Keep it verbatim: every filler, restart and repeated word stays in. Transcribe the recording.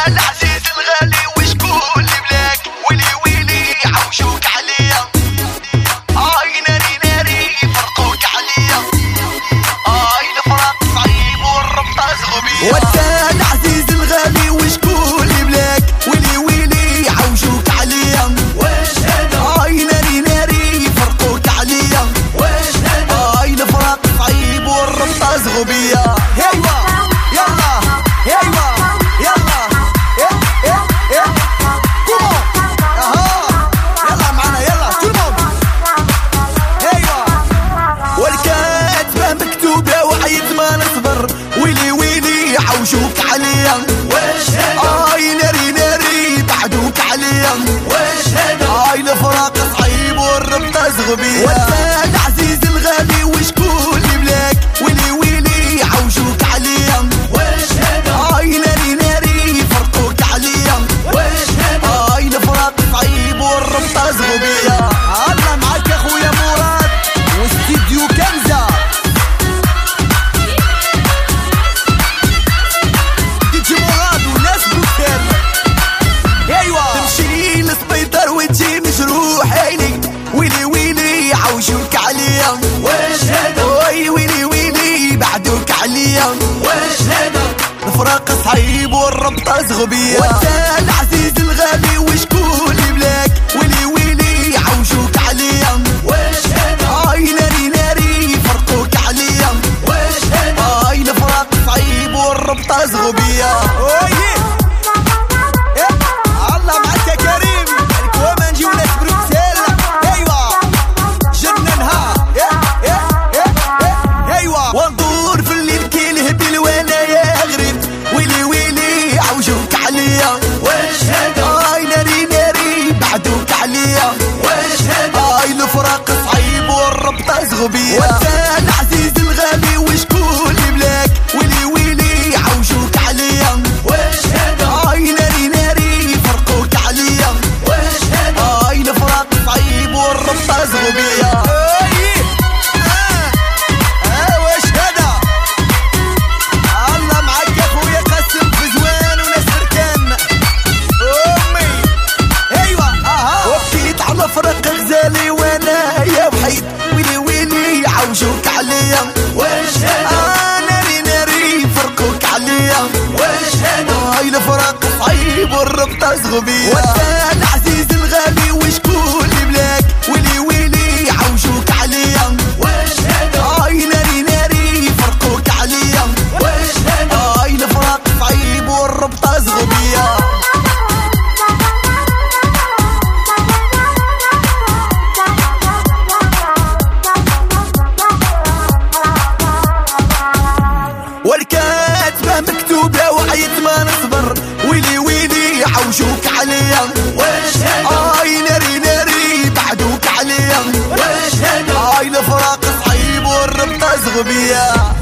العزيز الغالي وشكون اللي بلاك ويلي ويلي عوجوك عليا اي ناري ناري فرقوك عليا اي الفراق صعيب والربطة زغبية وانت العزيز الغالي وشكون اللي بلاك ويلي ويلي عوجوك عليا واش هذا اي ناري ناري فرقوك عليا واش هذا اي الفراق صعيب والربطة زغبية هيوا يلا هيوا يلا إيه إيه إيه كومون اها يلا معنا يلا كومون هيوا والكاتبة مكتوبة وعيت ما نصبر ويلي ويلي عوجوك عليا واش هذا اي ناري ناري بعدوك عليا واش هذا اي الفراق صعيب والربطة زغبية وانت العزيز الغالي وشكون اللي بلاك ويلي ويلي عوجوك عليا واش هذا اي ناري ناري فرقوك عليا واش هذا اي الفراق صعيب والربطة زغبية الله معاك يا خويا مراد واستديو كنزة ديجي مراد وناس بوكال ايوا تمشي للسبيطار وتجي مجروح عيني ويلي ويلي عوجوك عليا واش هذا وي ويلي ويلي بعدوك عليا واش هذا الفراق صعيب والربطة زغبية وانت العزيز الغالي وشكون اللي بلاك ويلي ويلي عوجوك عليا واش هذا اي ناري ناري فرقوك عليا واش هذا اي الفراق صعيب والربطة زغبية وي إيه، الله معاك يا كريم الكوما نجيو ناس بروكسل ايوا جننها إيه، إيه، إيه، إيه، ايوا وندور في الليل كي الهبل وانا يا غريب ويلي ويلي عوجوك عليا واش هذا اي ناري ناري بعدوك عليا واش هذا اي الفراق صعيب والربطة زغبية وانت العزيز الغالي وشكون اللي بلاك ويلي ويلي عوجوك عليا واش هذا اي ناري ناري فرقوك عليا واش هذا اي الفراق صعيب والربطة زغبية اي اه اه واش هذا الله معاك يا خويا قاسم بزوان وناس بركان امي ايوا اها وبكيت على فرق غزالي وانا يا وحيد ويلي ويلي عوجوك عليا واش هذا آه ناري ناري فرقوك عليا واش هذا هاي الفراق صعيب والربطة زغبية وانت العزيز الغالي وشكون اللي بلاك ويلي ويلي عوجوك عليا واش هذا هاي ناري ناري فرقوك عليا واش هذا هاي الفراق صعيب والربطة زغبية والكاتبة مكتوبة وعيت ما نصبر ويلي ويلي عوجوك عليا واش هذا اي ناري ناري بعدوك عليا واش هذا هاي الفراق صعيب والربطة زغبية